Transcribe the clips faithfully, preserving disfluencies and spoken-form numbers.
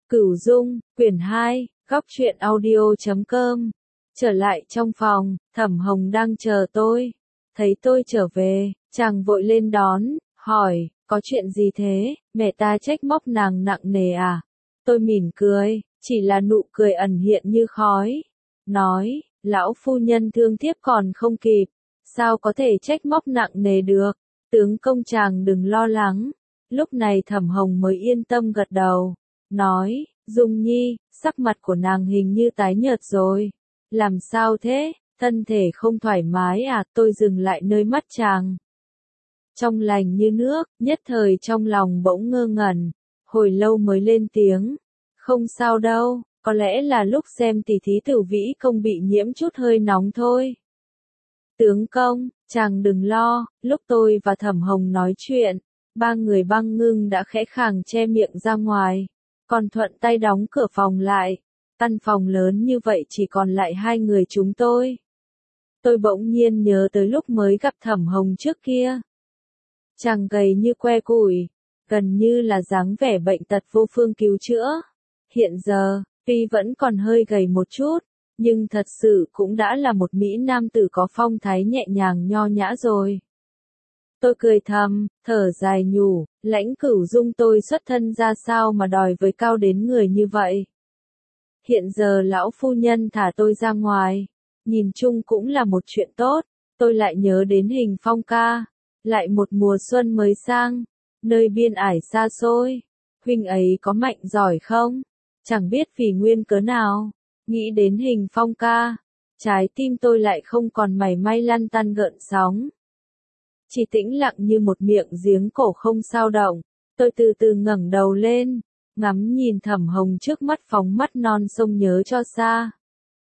Cửu Dung, quyển hai, góc truyện audio chấm com. Trở lại trong phòng, Thẩm Hồng đang chờ tôi. Thấy tôi trở về, chàng vội lên đón, hỏi, có chuyện gì thế, mẹ ta trách móc nàng nặng nề à? Tôi mỉm cười, chỉ là nụ cười ẩn hiện như khói. Nói, lão phu nhân thương thiếp còn không kịp, sao có thể trách móc nặng nề được, tướng công chàng đừng lo lắng. Lúc này Thẩm Hồng mới yên tâm gật đầu, nói, Dung Nhi, sắc mặt của nàng hình như tái nhợt rồi. Làm sao thế, thân thể không thoải mái à? Tôi dừng lại nơi mắt chàng. Trong lành như nước, nhất thời trong lòng bỗng ngơ ngẩn, hồi lâu mới lên tiếng. Không sao đâu, có lẽ là lúc xem tỷ thí Tử Vĩ Công bị nhiễm chút hơi nóng thôi. Tướng công, chàng đừng lo, lúc tôi và Thẩm Hồng nói chuyện, ba người Băng Ngưng đã khẽ khàng che miệng ra ngoài, còn thuận tay đóng cửa phòng lại. Căn phòng lớn như vậy chỉ còn lại hai người chúng tôi. Tôi bỗng nhiên nhớ tới lúc mới gặp Thẩm Hồng trước kia. Chàng gầy như que củi, gần như là dáng vẻ bệnh tật vô phương cứu chữa. Hiện giờ, tuy vẫn còn hơi gầy một chút, nhưng thật sự cũng đã là một mỹ nam tử có phong thái nhẹ nhàng nho nhã rồi. Tôi cười thầm, thở dài nhủ, Lãnh Cửu Dung tôi xuất thân ra sao mà đòi với cao đến người như vậy. Hiện giờ lão phu nhân thả tôi ra ngoài, nhìn chung cũng là một chuyện tốt, tôi lại nhớ đến Hình Phong ca, lại một mùa xuân mới sang, nơi biên ải xa xôi, huynh ấy có mạnh giỏi không? Chẳng biết vì nguyên cớ nào, nghĩ đến Hình Phong ca, trái tim tôi lại không còn mảy may lăn tăn gợn sóng. Chỉ tĩnh lặng như một miệng giếng cổ không sao động, tôi từ từ ngẩng đầu lên, ngắm nhìn Thẩm Hồng trước mắt phóng mắt non sông nhớ cho xa.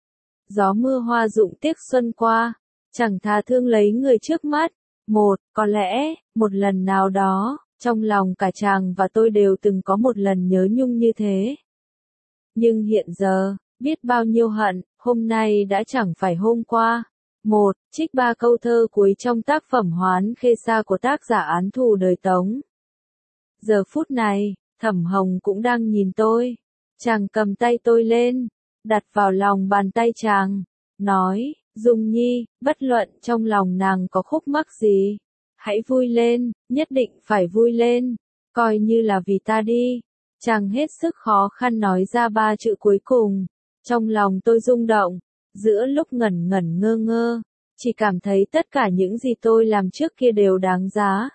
Gió mưa hoa rụng tiếc xuân qua, chẳng tha thương lấy người trước mắt. Một, có lẽ, một lần nào đó, trong lòng cả chàng và tôi đều từng có một lần nhớ nhung như thế. Nhưng hiện giờ, biết bao nhiêu hận, hôm nay đã chẳng phải hôm qua. Một, trích ba câu thơ cuối trong tác phẩm Hoán Khê Sa của tác giả Án Thù Đời Tống. Giờ phút này, Thẩm Hồng cũng đang nhìn tôi. Chàng cầm tay tôi lên, đặt vào lòng bàn tay chàng, nói, Dung Nhi, bất luận trong lòng nàng có khúc mắc gì, hãy vui lên, nhất định phải vui lên, coi như là vì ta đi. Chàng hết sức khó khăn nói ra ba chữ cuối cùng, trong lòng tôi rung động, giữa lúc ngẩn ngẩn ngơ ngơ, chỉ cảm thấy tất cả những gì tôi làm trước kia đều đáng giá.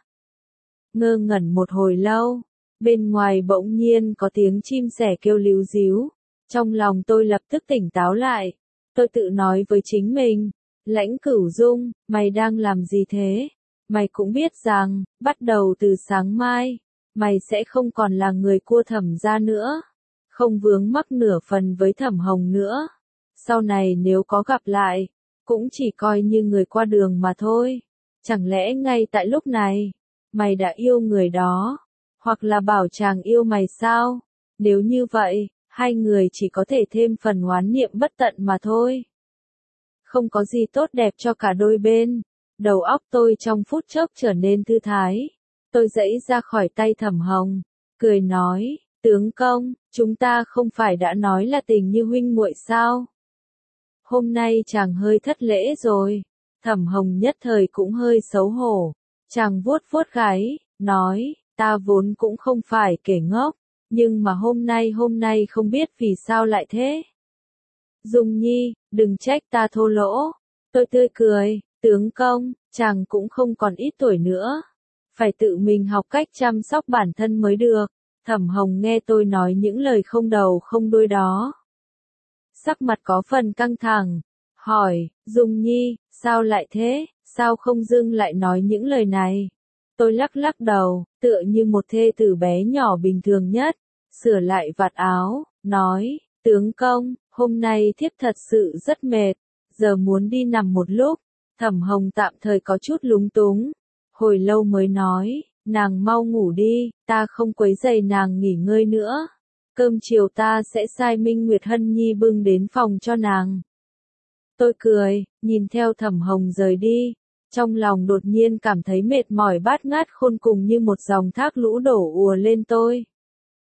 Ngơ ngẩn một hồi lâu, bên ngoài bỗng nhiên có tiếng chim sẻ kêu líu ríu, trong lòng tôi lập tức tỉnh táo lại, tôi tự nói với chính mình, Lãnh Cửu Dung, mày đang làm gì thế? Mày cũng biết rằng, bắt đầu từ sáng mai, mày sẽ không còn là người cua Thẩm gia nữa, không vướng mắc nửa phần với Thẩm Hồng nữa. Sau này nếu có gặp lại, cũng chỉ coi như người qua đường mà thôi. Chẳng lẽ ngay tại lúc này, mày đã yêu người đó, hoặc là bảo chàng yêu mày sao? Nếu như vậy, hai người chỉ có thể thêm phần oán niệm bất tận mà thôi. Không có gì tốt đẹp cho cả đôi bên. Đầu óc tôi trong phút chốc trở nên thư thái. Tôi giãy ra khỏi tay Thẩm Hồng, cười nói, tướng công, chúng ta không phải đã nói là tình như huynh muội sao? Hôm nay chàng hơi thất lễ rồi. Thẩm Hồng nhất thời cũng hơi xấu hổ. Chàng vuốt vuốt gáy, nói, ta vốn cũng không phải kẻ ngốc, nhưng mà hôm nay hôm nay không biết vì sao lại thế. Dung Nhi, đừng trách ta thô lỗ. Tôi tươi cười, tướng công, chàng cũng không còn ít tuổi nữa. Phải tự mình học cách chăm sóc bản thân mới được. Thẩm Hồng nghe tôi nói những lời không đầu không đuôi đó, sắc mặt có phần căng thẳng, hỏi, Dung Nhi, sao lại thế, sao không dưng lại nói những lời này? Tôi lắc lắc đầu, tựa như một thê tử bé nhỏ bình thường nhất, sửa lại vạt áo, nói, tướng công, hôm nay thiếp thật sự rất mệt, giờ muốn đi nằm một lúc. Thẩm Hồng tạm thời có chút lúng túng, hồi lâu mới nói, nàng mau ngủ đi, ta không quấy rầy nàng nghỉ ngơi nữa. Cơm chiều ta sẽ sai Minh Nguyệt Hân Nhi bưng đến phòng cho nàng. Tôi cười, nhìn theo Thẩm Hồng rời đi, trong lòng đột nhiên cảm thấy mệt mỏi bát ngát khôn cùng như một dòng thác lũ đổ ùa lên tôi.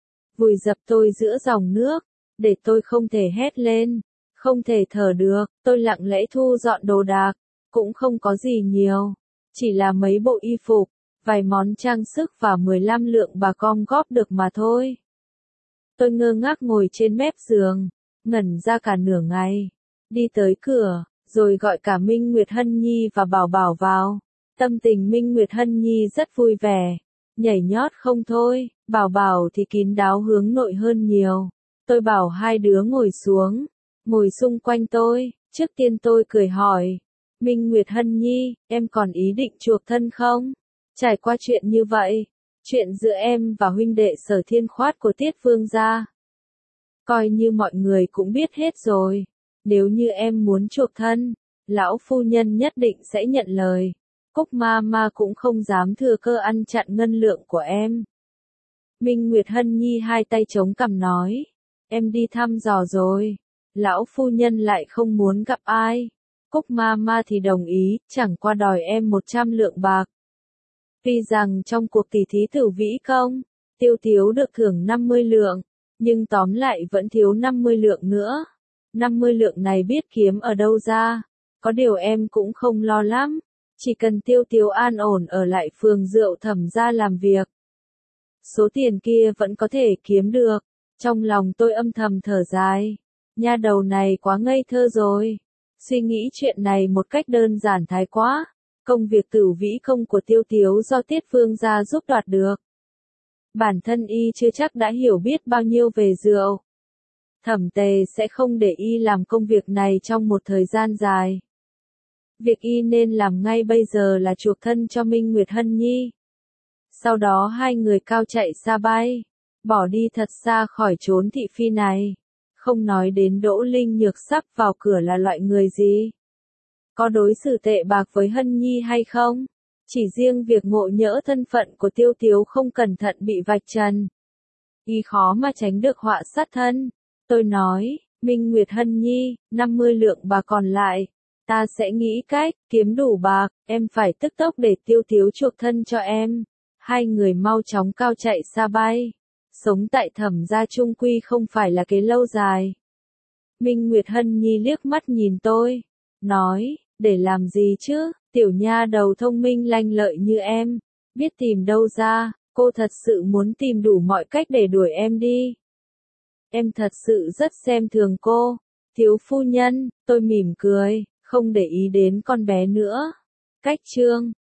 vùi dập tôi giữa dòng nước, để tôi không thể hét lên, không thể thở được. Tôi lặng lẽ thu dọn đồ đạc, cũng không có gì nhiều, chỉ là mấy bộ y phục, vài món trang sức và mười lăm lượng bạc gom góp được mà thôi. Tôi ngơ ngác ngồi trên mép giường, ngẩn ra cả nửa ngày, đi tới cửa, rồi gọi cả Minh Nguyệt Hân Nhi và Bảo Bảo vào. Tâm tình Minh Nguyệt Hân Nhi rất vui vẻ, nhảy nhót không thôi, Bảo Bảo thì kín đáo hướng nội hơn nhiều. Tôi bảo hai đứa ngồi xuống, ngồi xung quanh tôi, trước tiên tôi cười hỏi, Minh Nguyệt Hân Nhi, em còn ý định chuộc thân không? Trải qua chuyện như vậy, chuyện giữa em và huynh đệ Sở Thiên Khoát của Tiết Vương gia, coi như mọi người cũng biết hết rồi. Nếu như em muốn chuộc thân, lão phu nhân nhất định sẽ nhận lời. Cúc ma ma cũng không dám thừa cơ ăn chặn ngân lượng của em. Minh Nguyệt Hân Nhi hai tay chống cằm nói, em đi thăm dò rồi, lão phu nhân lại không muốn gặp ai. Cúc ma ma thì đồng ý, chẳng qua đòi em một trăm lượng bạc. Tuy rằng trong cuộc tỷ thí Tử Vĩ Công, Tiêu Tiếu được thưởng năm mươi lượng, nhưng tóm lại vẫn thiếu năm mươi lượng nữa. năm mươi lượng này biết kiếm ở đâu ra, có điều em cũng không lo lắm, chỉ cần Tiêu Tiếu an ổn ở lại phường rượu Thẩm gia làm việc. Số tiền kia vẫn có thể kiếm được. Trong lòng tôi âm thầm thở dài, nha đầu này quá ngây thơ rồi, suy nghĩ chuyện này một cách đơn giản thái quá. Công việc Tử Vĩ Công của Tiêu Tiếu do Tiết Vương gia giúp đoạt được. Bản thân y chưa chắc đã hiểu biết bao nhiêu về rượu. Thẩm Tề sẽ không để y làm công việc này trong một thời gian dài. Việc y nên làm ngay bây giờ là chuộc thân cho Minh Nguyệt Hân Nhi. Sau đó hai người cao chạy xa bay, bỏ đi thật xa khỏi chốn thị phi này. Không nói đến Đỗ Linh Nhược sắp vào cửa là loại người gì, có đối xử tệ bạc với Hân Nhi hay không? Chỉ riêng việc ngộ nhỡ thân phận của Tiêu Tiếu không cẩn thận bị vạch trần, y khó mà tránh được họa sát thân. Tôi nói, Minh Nguyệt Hân Nhi, năm mươi lượng bạc còn lại, ta sẽ nghĩ cách kiếm đủ bạc, em phải tức tốc để Tiêu Tiếu chuộc thân cho em. Hai người mau chóng cao chạy xa bay. Sống tại Thẩm gia trung quy không phải là cái lâu dài. Minh Nguyệt Hân Nhi liếc mắt nhìn tôi, nói, để làm gì chứ, tiểu nha đầu thông minh lanh lợi như em, biết tìm đâu ra, cô thật sự muốn tìm đủ mọi cách để đuổi em đi. Em thật sự rất xem thường cô, thiếu phu nhân. Tôi mỉm cười, không để ý đến con bé nữa. Cách chương